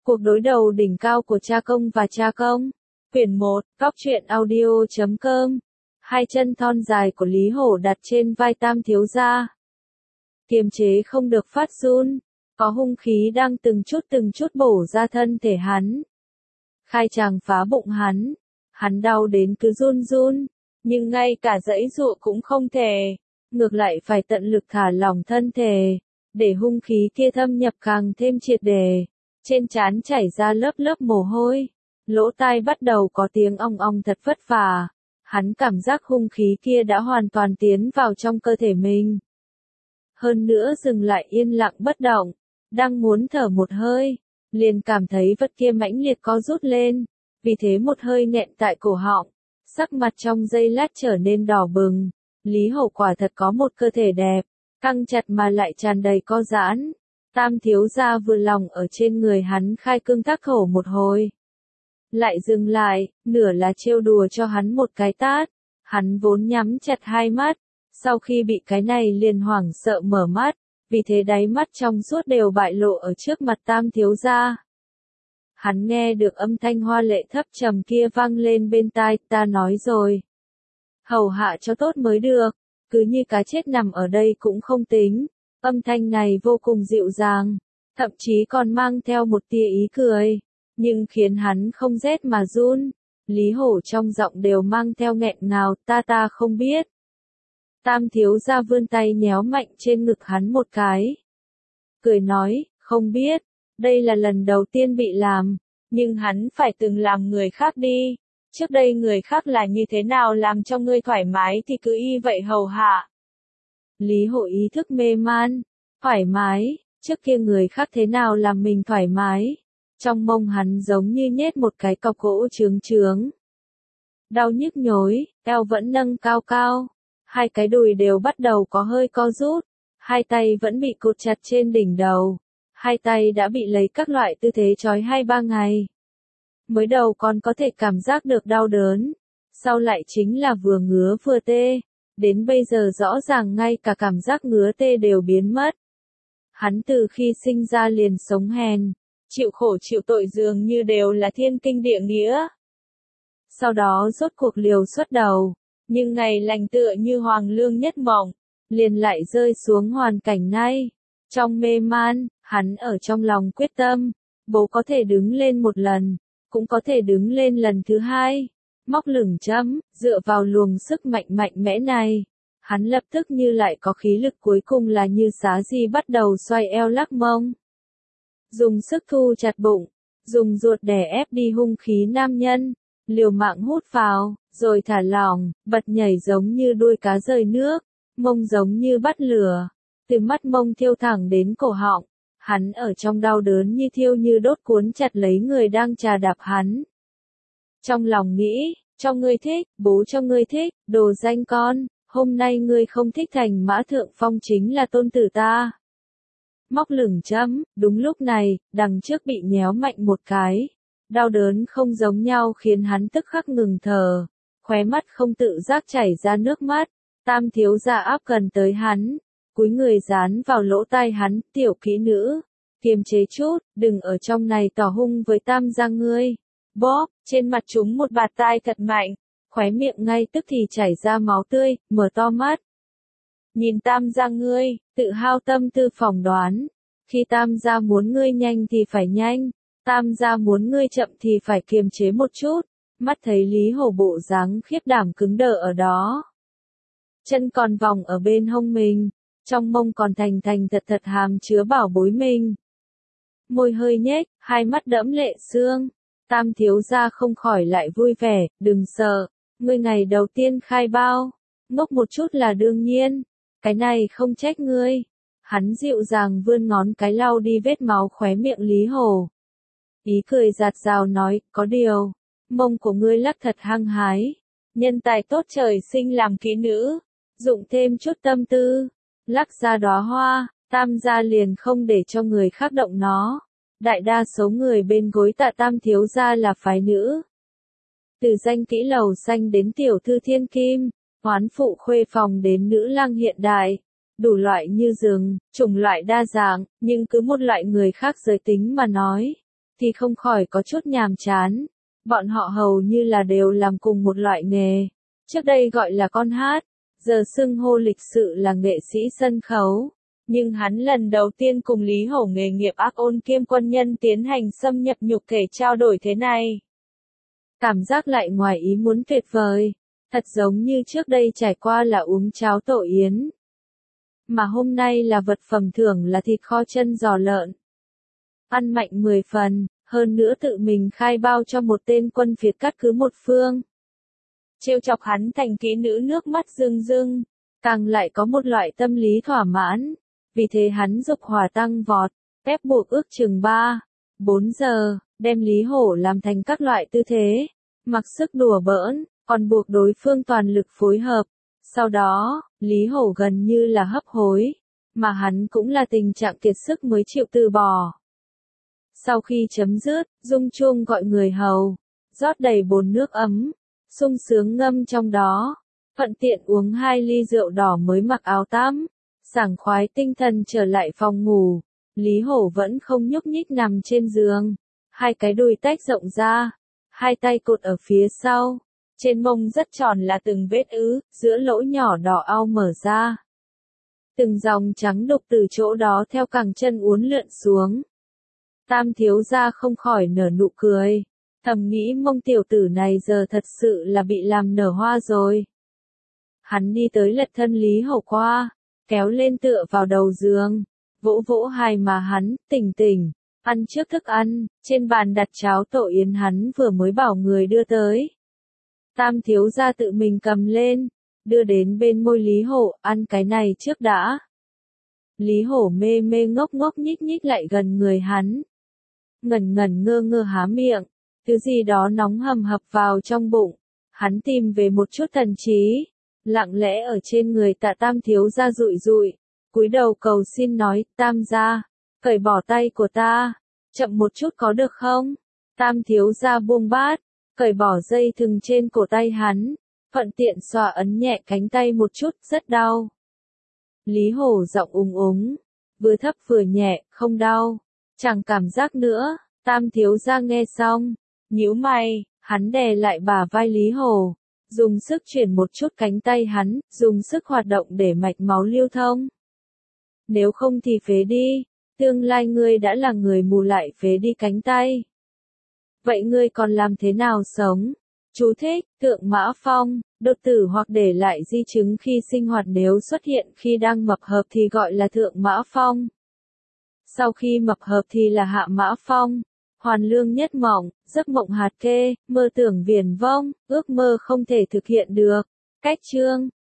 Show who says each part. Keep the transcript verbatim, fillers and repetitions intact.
Speaker 1: Cuộc đối đầu đỉnh cao của cha công và cha công. Quyển một, góc truyện audio chấm com. Hai chân thon dài của Lý Hổ đặt trên vai Tam thiếu gia. Kiềm chế không được phát run, có hung khí đang từng chút từng chút bổ ra thân thể hắn. Khai tràng phá bụng hắn, hắn đau đến cứ run run, nhưng ngay cả giãy giụa cũng không thể, ngược lại phải tận lực thả lỏng thân thể, để hung khí kia thâm nhập càng thêm triệt để. Trên trán chảy ra lớp lớp mồ hôi, lỗ tai bắt đầu có tiếng ong ong thật vất vả. Hắn cảm giác hung khí kia đã hoàn toàn tiến vào trong cơ thể mình. Hơn nữa dừng lại yên lặng bất động, đang muốn thở một hơi, liền cảm thấy vật kia mãnh liệt co rút lên, vì thế một hơi nghẹn tại cổ họng, sắc mặt trong giây lát trở nên đỏ bừng. Lý Hổ quả thật có một cơ thể đẹp, căng chặt mà lại tràn đầy co giãn. Tam thiếu gia vừa lòng ở trên người hắn khai cương thác khổ một hồi. Lại dừng lại, nửa là trêu đùa cho hắn một cái tát. Hắn vốn nhắm chặt hai mắt, sau khi bị cái này liền hoảng sợ mở mắt, vì thế đáy mắt trong suốt đều bại lộ ở trước mặt Tam thiếu gia. Hắn nghe được âm thanh hoa lệ thấp trầm kia vang lên bên tai, ta nói rồi. Hầu hạ cho tốt mới được, cứ như cá chết nằm ở đây cũng không tính. Âm thanh này vô cùng dịu dàng, thậm chí còn mang theo một tia ý cười, nhưng khiến hắn không rét mà run. Lý Hổ trong giọng đều mang theo nghẹn ngào, ta ta không biết. Tam thiếu gia vươn tay nhéo mạnh trên ngực hắn một cái. Cười nói, không biết, đây là lần đầu tiên bị làm, nhưng hắn phải từng làm người khác đi. Trước đây người khác là như thế nào làm cho ngươi thoải mái thì cứ y vậy hầu hạ. Lý Hổ ý thức mê man, thoải mái, trước kia người khác thế nào làm mình thoải mái. Trong mông hắn giống như nhét một cái cọc gỗ trướng trướng. Đau nhức nhối, eo vẫn nâng cao cao, hai cái đùi đều bắt đầu có hơi co rút, hai tay vẫn bị cột chặt trên đỉnh đầu, hai tay đã bị lấy các loại tư thế trói hai ba ngày. Mới đầu còn có thể cảm giác được đau đớn, sau lại chính là vừa ngứa vừa tê. Đến bây giờ rõ ràng ngay cả cảm giác ngứa tê đều biến mất. Hắn từ khi sinh ra liền sống hèn, chịu khổ chịu tội dường như đều là thiên kinh địa nghĩa. Sau đó rốt cuộc liều xuất đầu, nhưng ngày lành tựa như hoàng lương nhất mộng, liền lại rơi xuống hoàn cảnh này. Trong mê man, hắn ở trong lòng quyết tâm, bố có thể đứng lên một lần, cũng có thể đứng lên lần thứ hai. Móc lửng châm, dựa vào luồng sức mạnh mạnh mẽ này, hắn lập tức như lại có khí lực cuối cùng là như xá di bắt đầu xoay eo lắc mông. Dùng sức thu chặt bụng, dùng ruột đè ép đi hung khí nam nhân, liều mạng hút vào, rồi thả lỏng, bật nhảy giống như đuôi cá rời nước, mông giống như bắt lửa, từ mắt mông thiêu thẳng đến cổ họng, hắn ở trong đau đớn như thiêu như đốt cuốn chặt lấy người đang chà đạp hắn. Trong lòng nghĩ, cho ngươi thích, bố cho ngươi thích, đồ danh con, hôm nay ngươi không thích thành mã thượng phong chính là tôn tử ta. Móc lửng châm, đúng lúc này, đằng trước bị nhéo mạnh một cái. Đau đớn không giống nhau khiến hắn tức khắc ngừng thở, khóe mắt không tự giác chảy ra nước mắt. Tam thiếu gia áp gần tới hắn, cúi người dán vào lỗ tai hắn, tiểu kỹ nữ, kiềm chế chút, đừng ở trong này tỏ hung với tam gia ngươi. Bóp, trên mặt chúng một bạt tai thật mạnh, khóe miệng ngay tức thì chảy ra máu tươi, mở to mắt. Nhìn tam gia ngươi, tự hao tâm tư phỏng đoán, khi tam gia muốn ngươi nhanh thì phải nhanh, tam gia muốn ngươi chậm thì phải kiềm chế một chút. Mắt thấy Lý Hổ bộ dáng khiếp đảm cứng đờ ở đó. Chân còn vòng ở bên hông mình, trong mông còn thành thành thật thật hàm chứa bảo bối mình. Môi hơi nhếch, hai mắt đẫm lệ sương. Tam thiếu gia không khỏi lại vui vẻ, đừng sợ, ngươi ngày đầu tiên khai bao, ngốc một chút là đương nhiên, cái này không trách ngươi. Hắn dịu dàng vươn ngón cái lau đi vết máu khóe miệng Lý Hổ. Ý cười giạt rào nói, có điều, mông của ngươi lắc thật hăng hái, nhân tài tốt trời sinh làm kỹ nữ, dụng thêm chút tâm tư, lắc ra đóa hoa, tam gia liền không để cho người khác động nó. Đại đa số người bên gối tạ tam thiếu gia là phái nữ. Từ danh kỹ lầu xanh đến tiểu thư thiên kim, hoán phụ khuê phòng đến nữ lang hiện đại, đủ loại như rừng, chủng loại đa dạng, nhưng cứ một loại người khác giới tính mà nói, thì không khỏi có chút nhàm chán. Bọn họ hầu như là đều làm cùng một loại nghề. Trước đây gọi là con hát, giờ xưng hô lịch sự là nghệ sĩ sân khấu. Nhưng hắn lần đầu tiên cùng Lý Hổ nghề nghiệp ác ôn kiêm quân nhân tiến hành xâm nhập nhục thể trao đổi thế này. Cảm giác lại ngoài ý muốn tuyệt vời, thật giống như trước đây trải qua là uống cháo tổ yến. Mà hôm nay là vật phẩm thưởng là thịt kho chân giò lợn. Ăn mạnh mười phần, hơn nữa tự mình khai bao cho một tên quân Việt cắt cứ một phương. Trêu chọc hắn thành kỹ nữ nước mắt rưng rưng, càng lại có một loại tâm lý thỏa mãn. Vì thế hắn dục hỏa tăng vọt, ép buộc ước chừng ba, bốn giờ, đem Lý Hổ làm thành các loại tư thế, mặc sức đùa bỡn, còn buộc đối phương toàn lực phối hợp. Sau đó, Lý Hổ gần như là hấp hối, mà hắn cũng là tình trạng kiệt sức mới chịu từ bỏ. Sau khi chấm dứt, Dung Chung gọi người hầu, rót đầy bồn nước ấm, sung sướng ngâm trong đó, thuận tiện uống hai ly rượu đỏ mới mặc áo tắm. Sảng khoái tinh thần trở lại phòng ngủ, Lý Hổ vẫn không nhúc nhích nằm trên giường, hai cái đùi tách rộng ra, hai tay cột ở phía sau, trên mông rất tròn là từng vết ứ, giữa lỗ nhỏ đỏ au mở ra. Từng dòng trắng đục từ chỗ đó theo cẳng chân uốn lượn xuống. Tam thiếu gia không khỏi nở nụ cười, thầm nghĩ mông tiểu tử này giờ thật sự là bị làm nở hoa rồi. Hắn đi tới lật thân Lý Hổ qua, kéo lên tựa vào đầu giường, vỗ vỗ hai mà hắn, tỉnh tỉnh, ăn trước thức ăn, trên bàn đặt cháo tổ yến hắn vừa mới bảo người đưa tới. Tam thiếu gia tự mình cầm lên, đưa đến bên môi Lý Hổ, ăn cái này trước đã. Lý Hổ mê mê ngốc ngốc nhích nhích lại gần người hắn. Ngẩn ngẩn ngơ ngơ há miệng, thứ gì đó nóng hầm hập vào trong bụng, hắn tìm về một chút thần trí. Lặng lẽ ở trên người Tạ Tam thiếu gia rụi rụi, cúi đầu cầu xin nói, Tam gia, cởi bỏ tay của ta, chậm một chút có được không? Tam thiếu gia buông bát, cởi bỏ dây thừng trên cổ tay hắn, thuận tiện xoa ấn nhẹ cánh tay một chút, rất đau. Lý Hổ giọng úng úng, vừa thấp vừa nhẹ, không đau, chẳng cảm giác nữa. Tam thiếu gia nghe xong, nhíu mày, hắn đè lại bả vai Lý Hổ. Dùng sức chuyển một chút cánh tay hắn, dùng sức hoạt động để mạch máu lưu thông. Nếu không thì phế đi, tương lai ngươi đã là người mù lại phế đi cánh tay. Vậy ngươi còn làm thế nào sống? Chú thích, Thượng Mã Phong, đột tử hoặc để lại di chứng khi sinh hoạt nếu xuất hiện khi đang mập hợp thì gọi là Thượng Mã Phong. Sau khi mập hợp thì là Hạ Mã Phong. Hoàn lương nhất mộng, giấc mộng hạt kê, mơ tưởng viển vông, ước mơ không thể thực hiện được. Cách chương